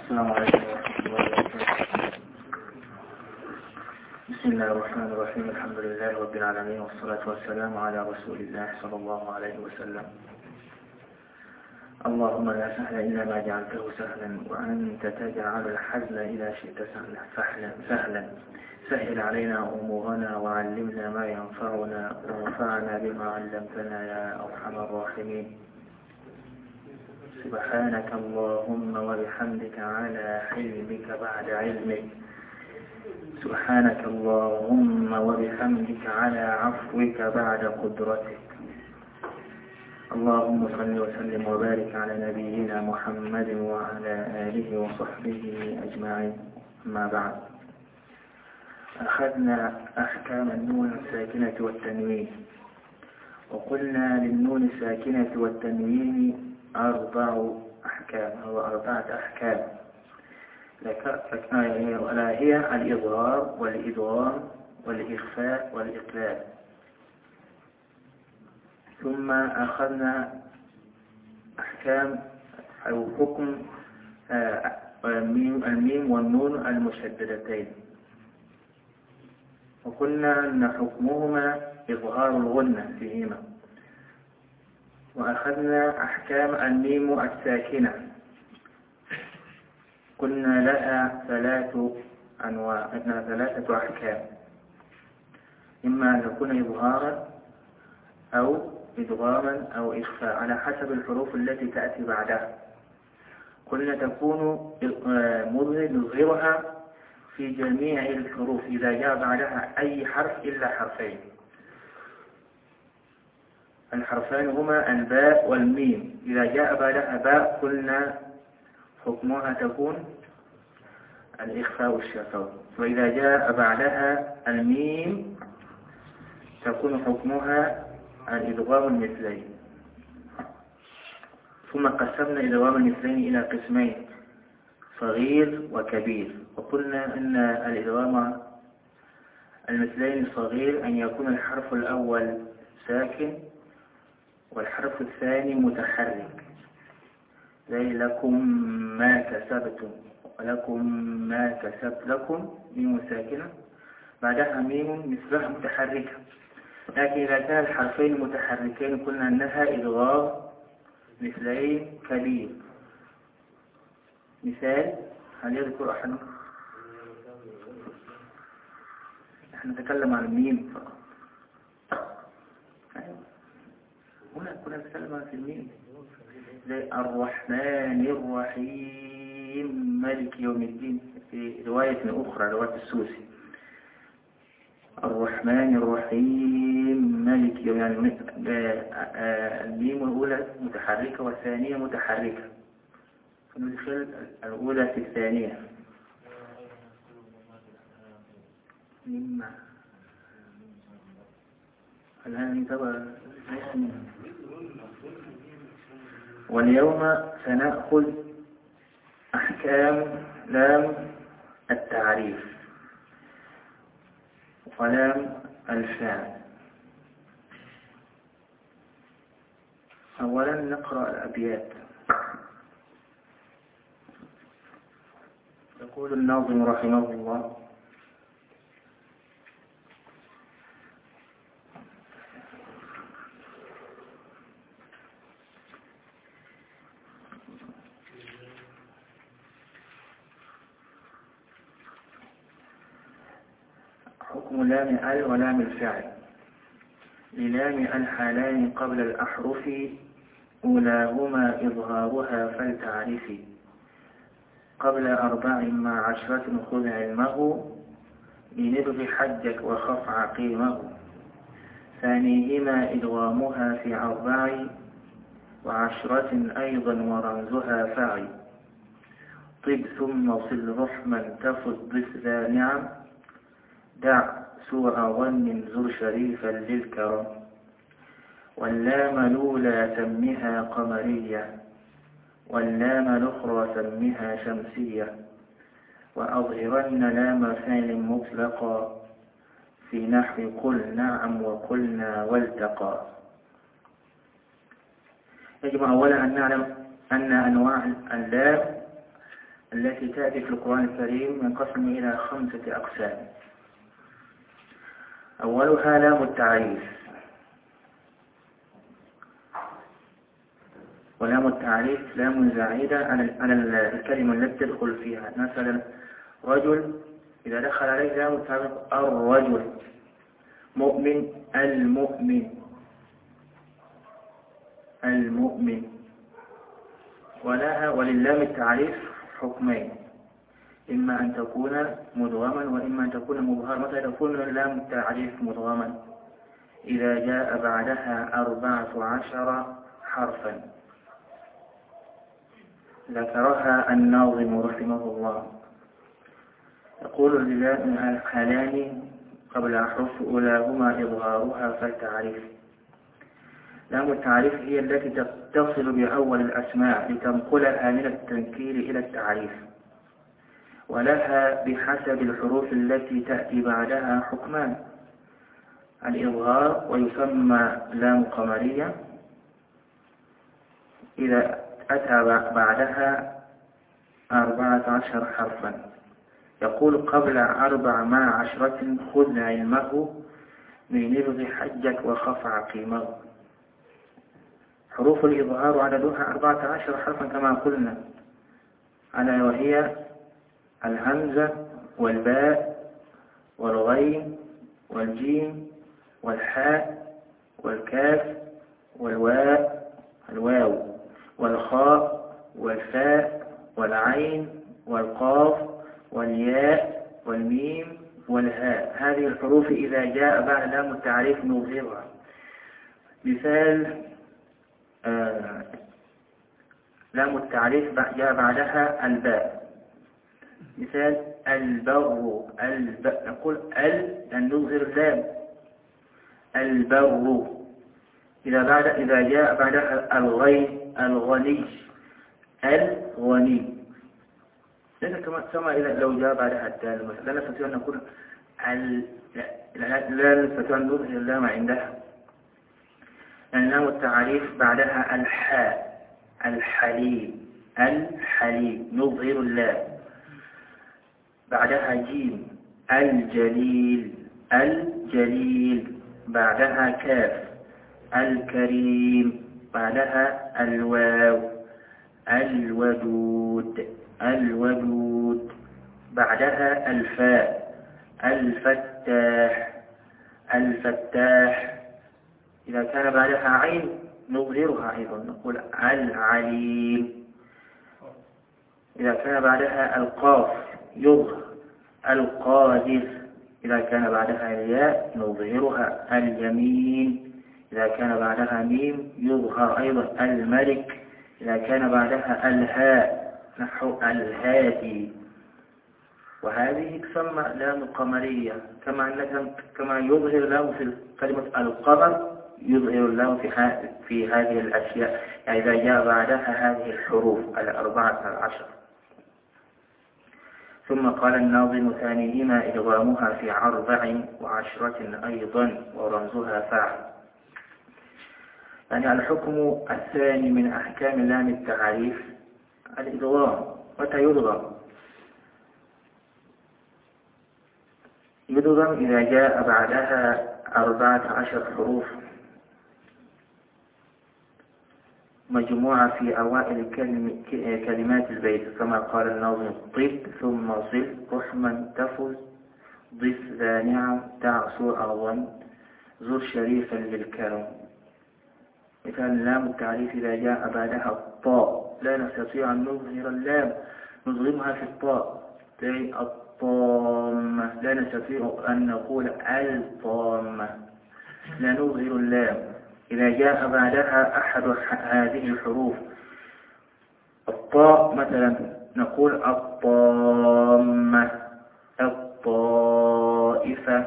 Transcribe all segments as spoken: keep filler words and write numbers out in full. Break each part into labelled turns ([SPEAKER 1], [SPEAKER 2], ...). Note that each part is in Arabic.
[SPEAKER 1] السلام عليكم ورحمة الله وبركاته. بسم الله الرحمن الرحيم. الحمد لله رب العالمين، والصلاة والسلام على رسول الله صلى الله عليه وسلم. اللهم لا سهل إلا ما جعلته سهلا، وأنت تجعل الحزن إذا شئت سهلا. سهلا سهلا سهل علينا أمورنا، وعلمنا ما ينفعنا، وانفعنا بما علمتنا يا أرحم الراحمين. سبحانك اللهم وبحمدك على حلمك بعد علمك. سبحانك اللهم وبحمدك على عفوك بعد قدرتك. اللهم صل وسلم وبارك على نبينا محمد وعلى آله وصحبه أجمعين. أما بعد، أخذنا أحكام النون الساكنة والتنوين، وقلنا للنون الساكنة والتنوين أربع أحكام أو أربعة أحكام، ألا هي الإظهار والإدغام والإخفاء والإقلال. ثم أخذنا أحكام أو حكم الميم والنون المشددتين، وقلنا أن حكمهما إظهار الغنة فيهما. وأخذنا أحكام الميم الساكنة، قلنا لها ثلاث أنواع، ثلاثة أحكام، إما أن تكون إظهارا أو إدغاما أو إخفاء على حسب الحروف التي تأتي بعدها. قلنا تكون نظهرها في جميع الحروف إذا جاء بعدها أي حرف إلا حرفين. الحرفان هما الباء والميم، إذا جاء بعدها باء قلنا حكمها تكون الإخفاء الشفوي، وإذا جاء بعدها الميم تكون حكمها الإدغام المثلين. ثم قسمنا إدغام المثلين إلى قسمين، صغير وكبير. وقلنا أن الإدغام المثلين الصغير أن يكون الحرف الأول ساكن والحرف الثاني متحرك، زي لكم ما كسبتم، ولكم ما كسبت. لكم ميم ساكنة بعدها ميم مثلها متحركة. لكن إذا كان الحرفين متحركين قلنا أنها إدغام مثلين كبير. مثال، هل يذكر أحد؟ نحن نتكلم عن الميم فقط. هنا كنا نتكلم في الميم، زي الرحمن الرحيم مالك يوم الدين في رواية أخرى، رواية السوسي. الرحمن الرحيم مالك يوم، يعني الميم الأولى متحركة والثانية متحركة، فندخل الأولى في الثانية. مما الآن انتبه. واليوم سنأخذ أحكام لام التعريف ولام الفعل. أولا نقرأ الأبيات. يقول الناظم رحمه الله: حكم لام ال ولام الفعل. للام الحالان قبل الأحرف، أولاهما إظهارها فلتعرفي. قبل أربع مع عشرة خذ علمه، بنبغ حجك وخف عقيمه. ثانيهما إدغامها في أربع، وعشرة أيضا ورمزها فعي. طب ثم صل رحما تفض ضف ذا نعم، دع سوء ظن زر شريفا للكرم. واللام الأولى سمها قمرية، واللام الأخرى سمها شمسية. وأظهرن لام فعل مطلقا، في نحو قل نعم وقلنا والتقى. يجب أولا أن نعلم أن أنواع اللام التي تأتي في القرآن الكريم ينقسم إلى خمسة أقسام. أولها لام التعريف، ولام التعريف لام زعيدة على الكلمة التي تدخل فيها. مثلا رجل، إذا دخل عليه لام التعريف الرجل. مؤمن المؤمن المؤمن. ولها وللام التعريف حكمين، إما أن تكون مدغما وإما أن تكون مظهرا. متى تكون لام التعريف مدغما؟ إذا جاء بعدها أربعة عشر حرفا ذكرها الناظم رحمه الله. يقول الحالان قبل أحرف أولاهما إظهارها فالتعريف. لام التعريف هي التي تتصل بأول الأسماء لتنقلها من التنكير إلى التعريف، ولها بحسب الحروف التي تأتي بعدها حكمان: الإظهار، ويسمى لام قمرية إذا أتى بعدها أربعة عشر حرفا. يقول قبل أربع مع عشرة خذ علمه من ابغ حجك وخف عقيمه. حروف الإظهار عددها أربعة عشر حرفا كما قلنا، ألا وهي الهمزة والباء والغين والجيم والحاء والكاف والواو الواو والخاء والفاء والعين والقاف والياء والميم والهاء. هذه الحروف إذا جاء بعد لام التعريف نظهرها. مثال آه لام التعريف جاء بعدها الباء. مثال البر، الب... نقول ال لأن نظهر اللام. البر. إذا بعد إذا جاء بعدها الغين الغني، الغني. ليس كما كما إذا لو جاء بعدها الدال مثلا لا نستطيع أن نقول ال... لا, لا نستطيع أن نظهر اللام عندها، لأن لام التعريف بعدها الحاء. الحليم، الحليم نظهر اللام. بعدها جيم الجليل، الجليل. بعدها كاف الكريم. بعدها الواو الودود، الودود. بعدها الفاء الفتاح، الفتاح. إذا كان بعدها عين نظهرها أيضا نقول العليم. إذا كان بعدها القاف يظهر القادر. إذا كان بعدها الياء نظهرها اليمين. إذا كان بعدها ميم يظهر أيضا الملك. إذا كان بعدها الهاء نحو الهادي. وهذه تسمى لام قمرية، كما أنك كما يظهر لام في كلمة القمر يظهر اللام في, في هذه الأشياء، يعني إذا جاء بعدها هذه الحروف الأربعة عشر. ثم قال الناظم ثانيهما إدغامها في أربع وعشرة أيضا ورمزها فاعل. يعني الحكم الثاني من أحكام لام التعريف الإدغام. متى يدغم؟ يدغم إذا جاء بعدها أربعة عشر حروف مجموعة في أوائل كلمات البيت، كما قال الناظم: طب ثم صل رحما تفز ضف ذا نعم تعصو أظن زر شريفا للكرم. مثال لام التعريف إذا جاء بعدها الطاء لا نستطيع أن نظهر اللام، نظلمها في الطاء تي الطامة. لا نستطيع أن نقول الطامة، لا نظهر اللام. إذا جاء بعدها أحد هذه الحروف الطاء مثلا نقول الطامة، الطائفة.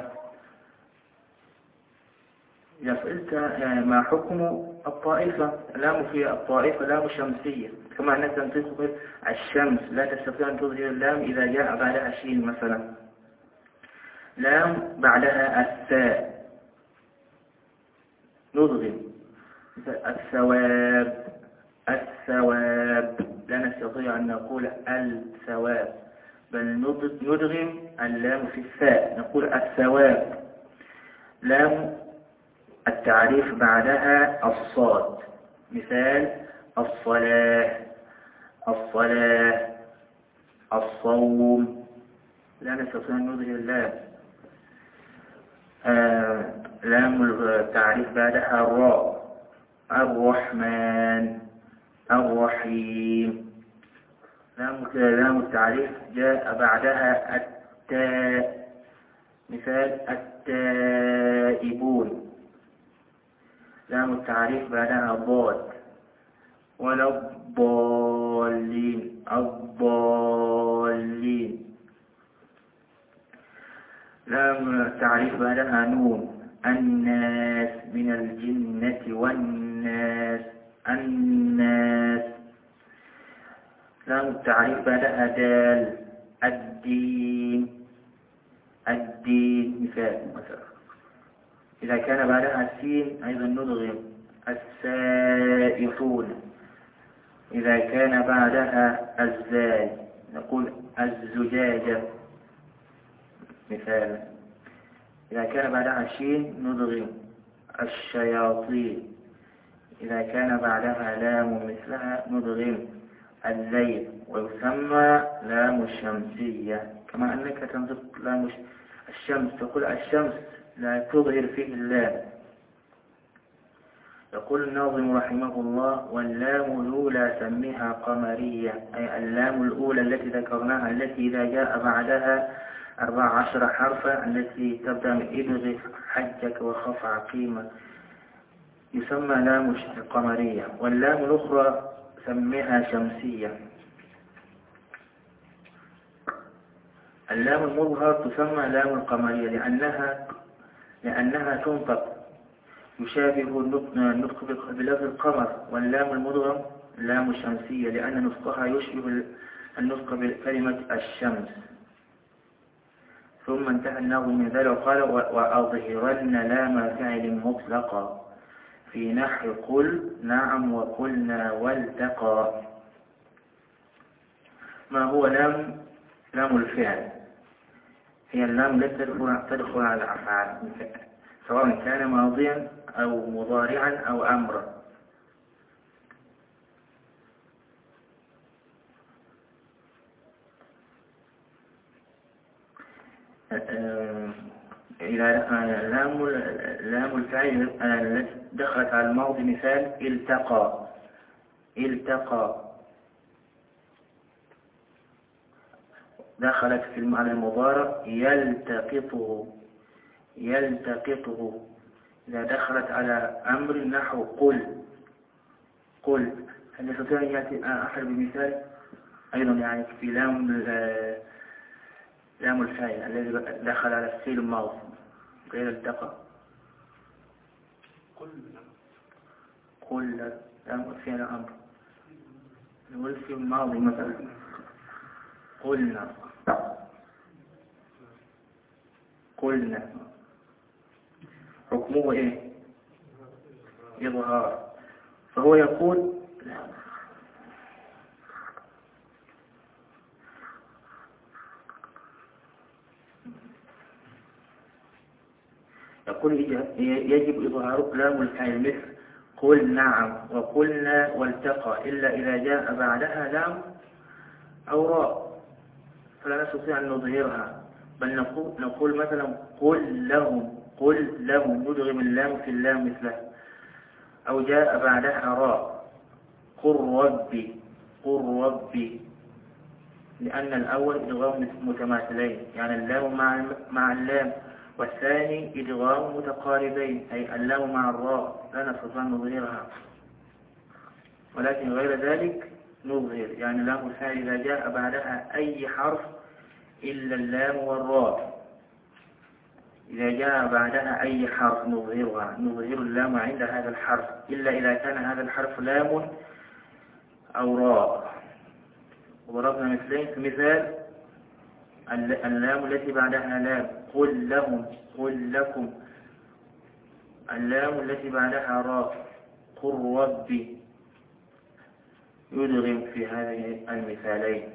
[SPEAKER 1] إذا سئلت يعني ما حكم الطائفة، لام في الطائفة لام شمسية، كما أنك تنطق الشمس لا تستطيع أن تظهر اللام إذا جاء بعدها شين مثلا. لام بعدها الثاء نضغم. الثواب، الثواب لا نستطيع ينبغي أن نقول الثواب، بل ندغم اللام في الثاء، نقول الثواب. لام التعريف بعدها الصاد، مثال الصلاة، الصلاة، الصوم، لا نستطيع أن نظهر اللام. آه لام التعريف بعدها الراء، الرحمن، الرحيم. لام التعريف جاء بعدها التاء، مثال التائبون. لام التعريف بعدها الضاد، ولا الضالين، الضالين. لام التعريف بعدها نون، الناس، من الجنة والناس، الناس. لام التعريف بعدها دال، الدين، الدين، مثال مثلا. إذا كان بعدها سين أيضا ندغم، السائحون. إذا كان بعدها الزاي نقول الزجاجة، مثال. إذا كان بعدها شين ندغم، الشياطين. إذا كان بعدها لام مثلها ندغم، الليل. ويسمى لام الشمسية، كما أنك تنطق لام الشمس تقول الشمس لا تظهر فيه اللام. يقول الناظم رحمه الله: واللام الأولى سميها قمرية، أي اللام الأولى التي ذكرناها، التي إذا جاء بعدها أربع عشر حرفا، التي تبدأ من ابغ حجك وخف عقيمة، يسمى لام القمرية. واللام الأخرى سميها شمسية. اللام المظهر تسمى لام القمرية لأنها لأنها تنطق يشابه النطق بلفظ القمر. واللام المدغم لام الشمسية لأن نطقها يشبه النطق بكلمة الشمس. ثم انتهى الناظم من ذلك وقال: وأظهرن لام فعل مطلقا في نحو قل نعم وقلنا والتقى. ما هو لام لام الفعل؟ هي اللام التي تدخل على الأفعال سواء كان ماضيا أو مضارعا أو أمرا. إلى لام لام الفعل التي دخلت على الماضي، مثال التقى، التقى. دخلت في المعنى المضارع يلتقطه، يلتقطه. إذا دخلت على أمر نحو قل، قل. هل يستطيع أن يأتي أحد بمثال أيضا يعني في لام لام الفاعل الذي دخل على الفعل الماضي غير التقى؟ قل، قل لام فعل أمر، نقول في الماضي مثلا قلنا، قلنا. حكمه إيه؟ إظهار. فهو يقول يقول يجب إظهار لام الفعل مثل قل نعم وقلنا والتقى، إلا إذا جاء بعدها لام أو راء فلا نستطيع أن نظهرها، بل نقول, نقول مثلا قل لهم، قل لهم، ندغم اللام في اللام مثله. أو جاء بعدها راء قل ربي، قل ربي، لأن الأول إدغام متماثلين يعني اللام مع مع اللام، والثاني إدغام متقاربين أي اللام مع الراء، لا نستطيع أن نظهرها. ولكن غير ذلك نظهر، يعني لام الفاعل إذا جاء بعدها أي حرف إلا اللام والراء، إذا جاء بعدها أي حرف نظهرها، نظهر اللام عند هذا الحرف إلا إذا كان هذا الحرف لام أو راء. وضربنا مثلين في مثال اللام التي بعدها لام قل لهم، قل لكم. اللام التي بعدها راء قل ربي. يدغم في هذه المثالين.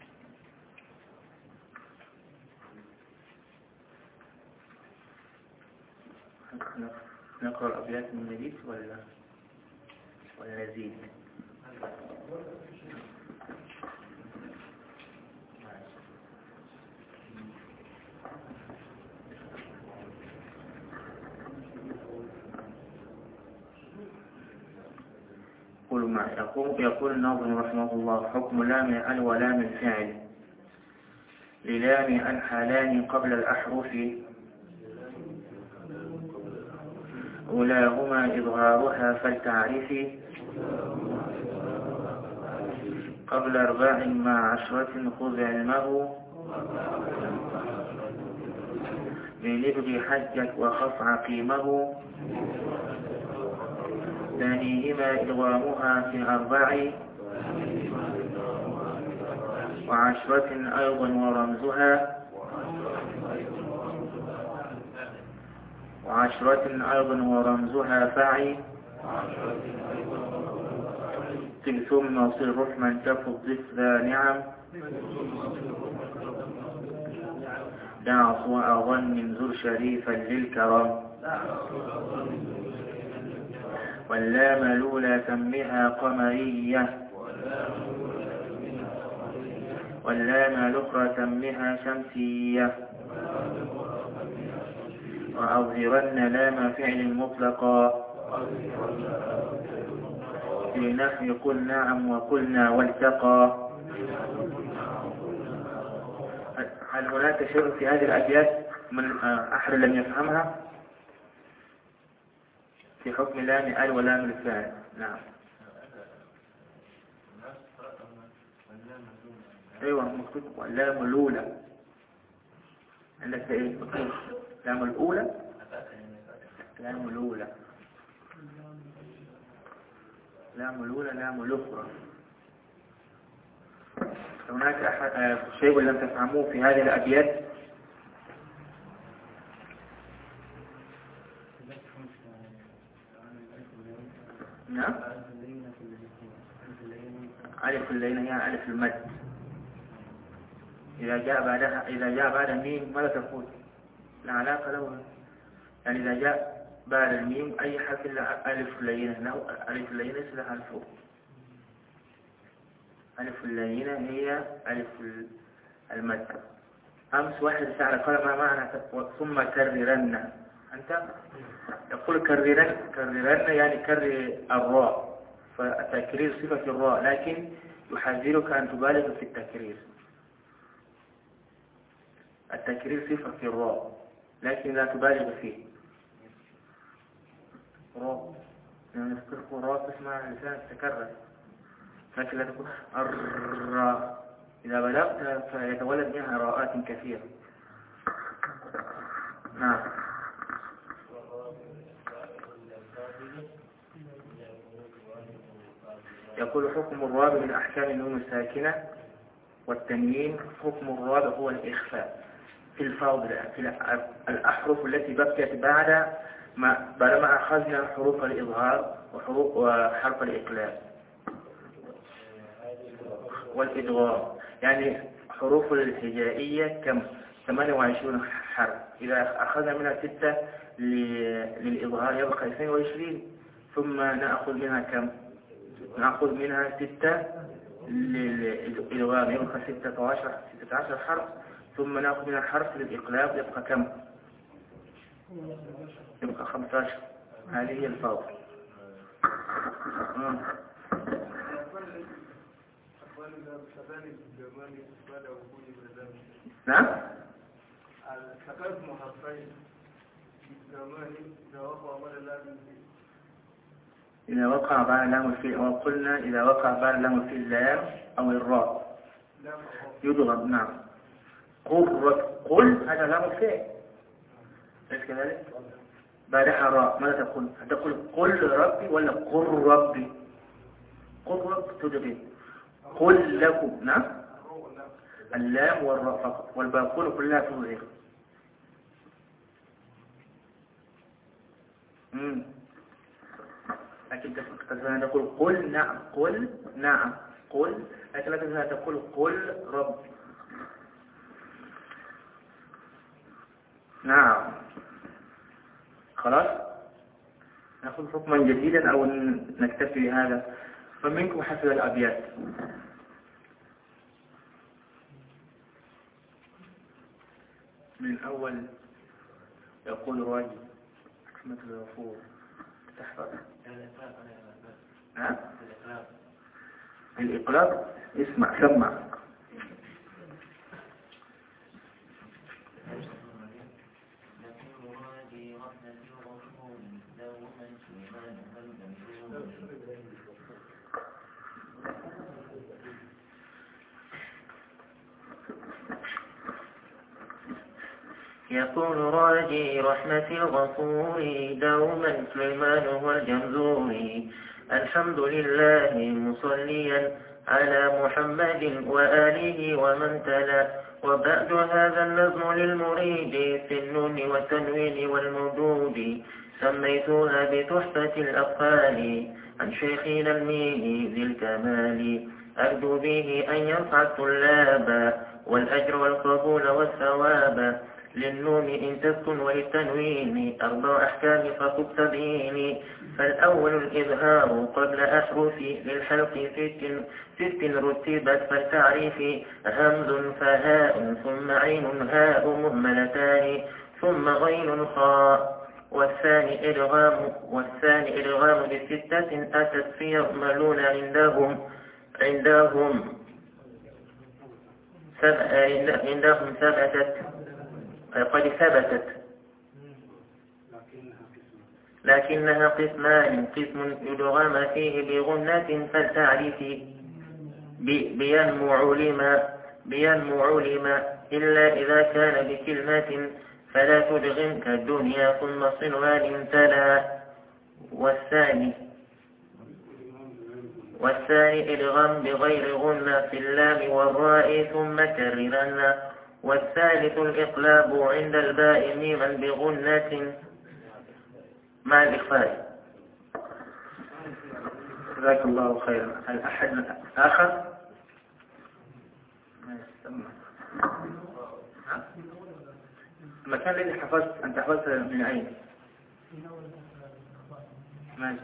[SPEAKER 1] نقرأ الأبيات من جديد ولا ولا نزيد؟ يقول ما يقول يقول الناظم رحمه الله: حكم لام ال ولام الفعل للام أن حالان قبل الأحرف أولاهما إظهارها فلتعرفي قبل أرباع مع عشرة خذ علمه من ابغ حجك وخف عقيمه ثانيهما إدغامها في أربع وعشرة أيضا ورمزها وعشرة أيضا ورمزها فعي ثم صل رحما تفض ذا نعم دع صوى ظن زر شريفا للكرم واللام لولا سمها قمرية واللام الأخرى سمها شمسية وأظهرن لام فعل مطلقا في نحو قل نعم وقلنا والتقى. هل هناك شيء في هذه الأبيات من أحد لم يفهمها في حكم لام ال ولام الفعل؟ نعم. ايوه مكتوب اللام الاولى عندك ايه مكتوب اللام الاولى اللام الاولى اللام الاولى اللام الاخرى. هناك أحد شيء لم تفهموه في هذه الابيات؟ نعم. ألف اللينة هي ألف المد، إذا جاء بعدها إذا جاء بعد الميم ماذا تقول؟ لا علاقة له، يعني إذا جاء بعد الميم أي حرف إلا ألف اللينة له ألف اللينة ليس لها الفوق. ألف اللينة هي ألف المد. أمس واحد سأل قال ما معنى ثم كررن؟ أنت يقول كررن كررن يعني كرر الراء، فالتكرير صفة الراء، لكن يحذرك أن تبالغ في التكرير. التكرير صفة في الراء لكن لا تبالغ فيه. راء يعني تذكر راء تسمع اللسان تتكرر، لكن لا تقول الراء. إذا بلغت فيتولد منها راءات كثيرة. نعم. يقول حكم الرابع من أحكام النون الساكنة والتنوين. حكم الرابع هو الإخفاء في الفاظ في الأحرف التي بقيت بعد ما بعدما أخذنا حروف الإظهار وحروف وحرف الإقلاب والإدغام. يعني حروف الهجائية كم؟ ثمانية وعشرين حرف، إذا أخذنا منها ستة للإظهار يبقى اثنين وعشرين، ثم نأخذ منها كم؟ نأخذ منها ستة للإدغام يبقى ستة عشر ستة عشر حرف، ثم نأخذ منها حرف للإقلاب يبقى كم؟ يبقى خمسة عشر. هذه هي الفاظ. نعم.
[SPEAKER 2] التقاط محرفين
[SPEAKER 1] إذا وقع بعد لام الفيل، أو قلنا إذا وقع بعد لام الفيل اللام أو الراء يضغم. نعم. قل قل هذا لام الفيل ليس كذلك؟ بعدها راء ماذا تقول؟ تقول قل ربي ولا قل ربي؟ قل رب تدغم. قل لكم. نعم. اللام والراء فقط، والباقون كلها تظهر. لكن تستطيع أن تقول قل نعم، قل نعم، قل، لكن لا تستطيع أن تقول قل رب. نعم. خلاص نأخذ حكما جديدا أو نكتفي بهذا؟ فمنكم حسب الأبيات. من أول يقول راجي رحمة الغفور تحفظ ها؟ الإقلاب. اسمع سمع.
[SPEAKER 3] يقول راجي رحمة الغفور دوما سليمان والجمزوري الحمد لله مصليا على محمد وآله ومن تلا. وبعد هذا النظم للمريد في النون والتنوين والمدود سميتها بتحفة الأطفال عن شيخنا الميني ذي الكمال أرجو به أن ينفع الطلاب والأجر والقبول والثواب. للنون إن تسكن وللتنوين أربع أحكام فقد تبين. فالأول الإظهار قبل أحرف للحلق ست ست رتبت فالتعريف همز فهاء ثم عين هاء مهملتان ثم غين خاء. والثاني إدغام والثاني إدغام بستة أتت في يعملون عندهم عندهم سبع عندهم ثبتت قد ثبتت لكنها قسمان قسم يدغم فيه بغنة فالتعريف بينمو علما بينمو علما إلا إذا كان بكلمة فلا تدغم كالدنيا ثم صنوان تلا. والثاني والثاني إدغام بغير غنة في اللام والراء ثم كررن. والثالث الإقلاب عند الباء ميما بغنة مع الإخفاء.
[SPEAKER 1] جزاك الله خيرا. هل أحد آخر؟ المكان الذي حفظت أنت حفظت من أين؟ ماشي.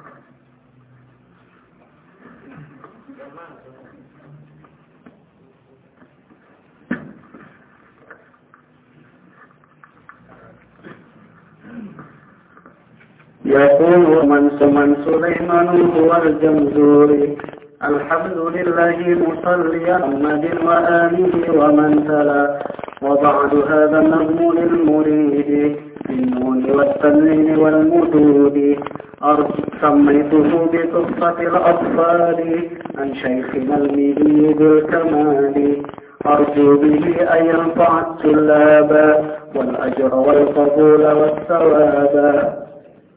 [SPEAKER 4] يقول من من سليمان هو الجمزوري الحمد لله مصليا محمد وآله ومن تلا. وبعد هذا النظم للمريد بالنون والتنوين والمدود سميته بقصة الأطفال عن شيخنا الميدي بالكمال أرجو به أن ينفع الطلاب والأجر والقبول والثواب.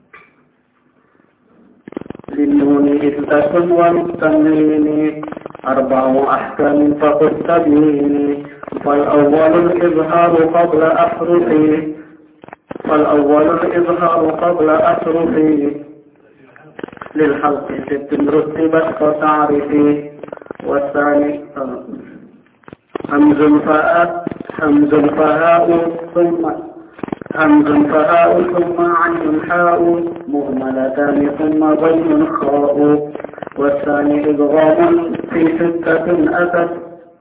[SPEAKER 4] للنون إثبات والتنوين أربع أحكام فقد تبين. فالأول الإظهار قبل أحرفه فالأول الإظهار قبل أحرفه للحلق ست رتبت فتعرفي. والثاني همز فاء همز فهاء ثم همز فهاء ثم عين حاء مهملتان ثم غين خاء. والثاني إدغام في ستة أتت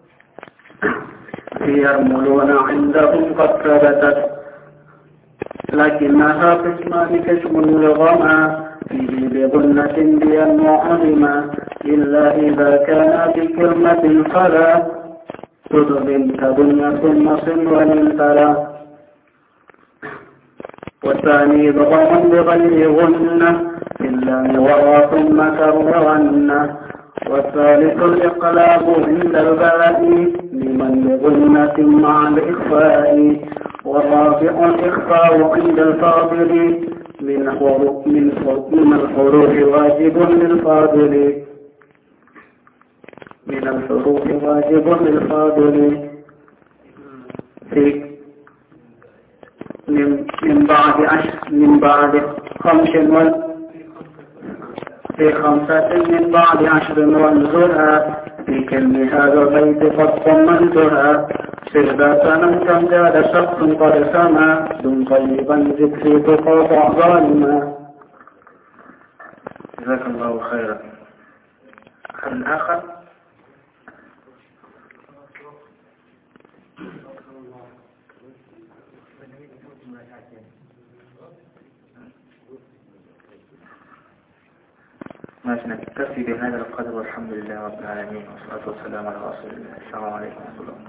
[SPEAKER 4] في يرملون عندهم قد ثبتت لكنها قسمان كشم لغما فيه بغنة بينمو علما إلا إذا كان بكلمة فلا تدغم كدنيا ثم صنوان تلا. والثاني ضغم بغير غنة إلا ورى ثم كررن. والثالث الإقلاب عند الباء لمن بغنة مع الإخفاء. والرابع الإخفاء عند الفاضل من حروف من الحروف واجب للفاضل من الحروف واجب للفاضل في من من بعد عشر من بعد خمس في خمسة من بعد عشر وانزلها في كلم هذا البيت قد طمنتها سربة من تزداد شخص قد سما دون طيبا زد في تقاطع ظالما.
[SPEAKER 1] جزاك الله خيرا. حل آخر؟ ماشي، نكتفي بهذا القدر والحمد لله رب العالمين والصلاة والسلام على رسول الله. السلام عليكم ورحمة الله.